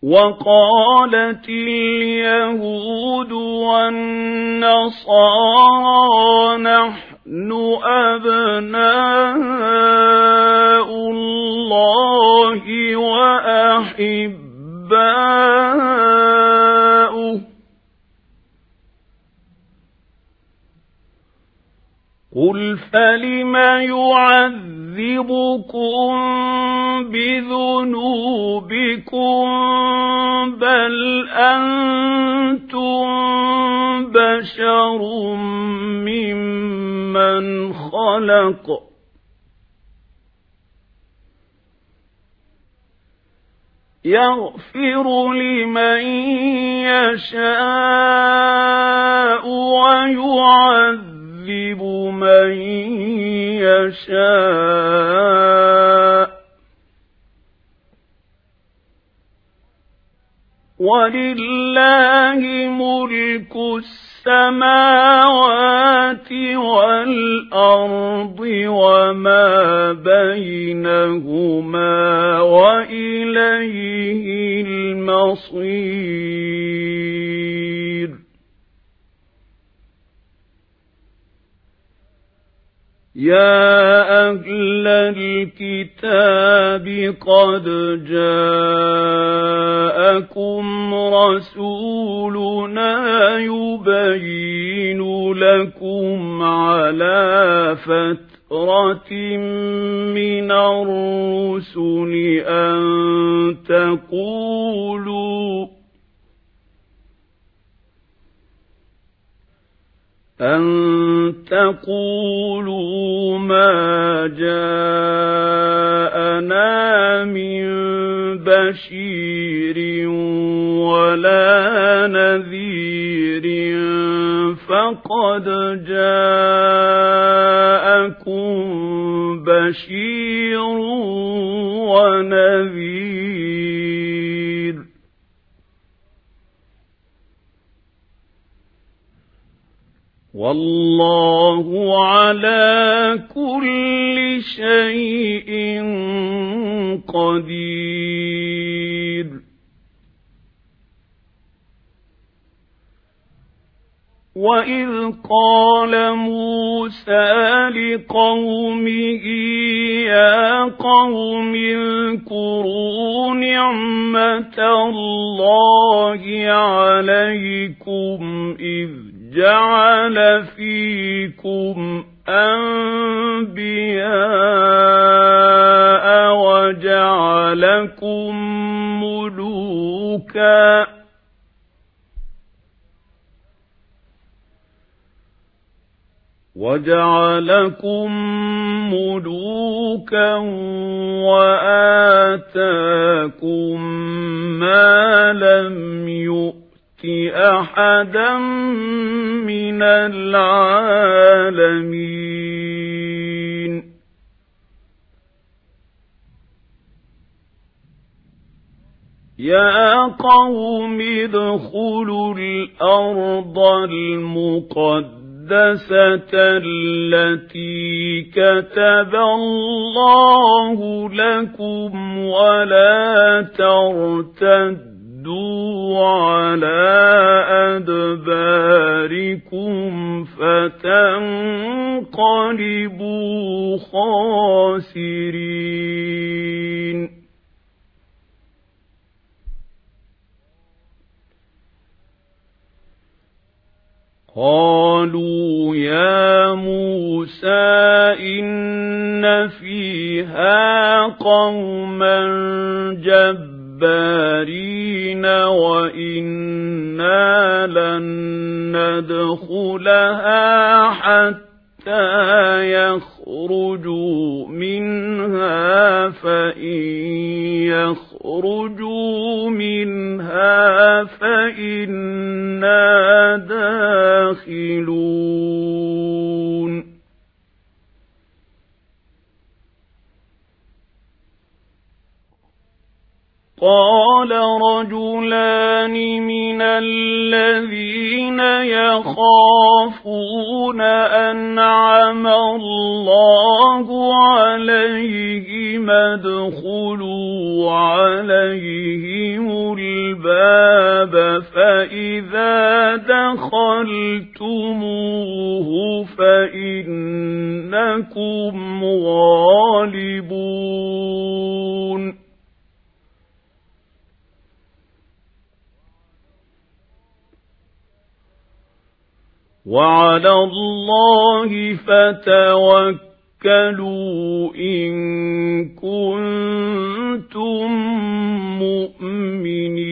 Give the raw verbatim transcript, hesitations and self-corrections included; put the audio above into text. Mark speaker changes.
Speaker 1: وقالت اليهود والنصارى نحن أبناء الله وأحباؤه قل فلم يعذبكم بذنوبكم بل أنتم بشر ممن خلق يغفر لمن يشاء ويعذب يعذب من يشاء ولله ملك السماوات والأرض وما بينهما وإليه المصير يا أهل الكتاب قد جاءكم رسولنا يبين لكم على فترة من الرسل أن تقولوا أن تقولوا ما جاءنا من بشير ولا نذير فقد جاءكم بشير ونذير والله على كل شيء قدير وإذ قال موسى لقومه يا قوم اذكروا نعمة الله عليكم إذ جعل فيكم أنبياء وجعلكم ملوكا وجعلكم ملوكا وآتاكم ما لم يؤت أحدا من العالمين يا قوم ادخلوا الأرض المقدسة التي كتب الله لكم ولا ترتدوا على أدباركم فتنقلبوا خاسرين قالوا يا موسى إن فيها قوما جبارين وإنا لن ندخلها حتى يخرجوا منها فإن يخرجوا منها فإنا داخلون قال رجلان من الذين يخافون أنعم الله عليهم ادخلوا عليهم الباب فإذا دخلتموه فإنكم غالبون وعلى الله فتوكلوا إن كنتم مؤمنين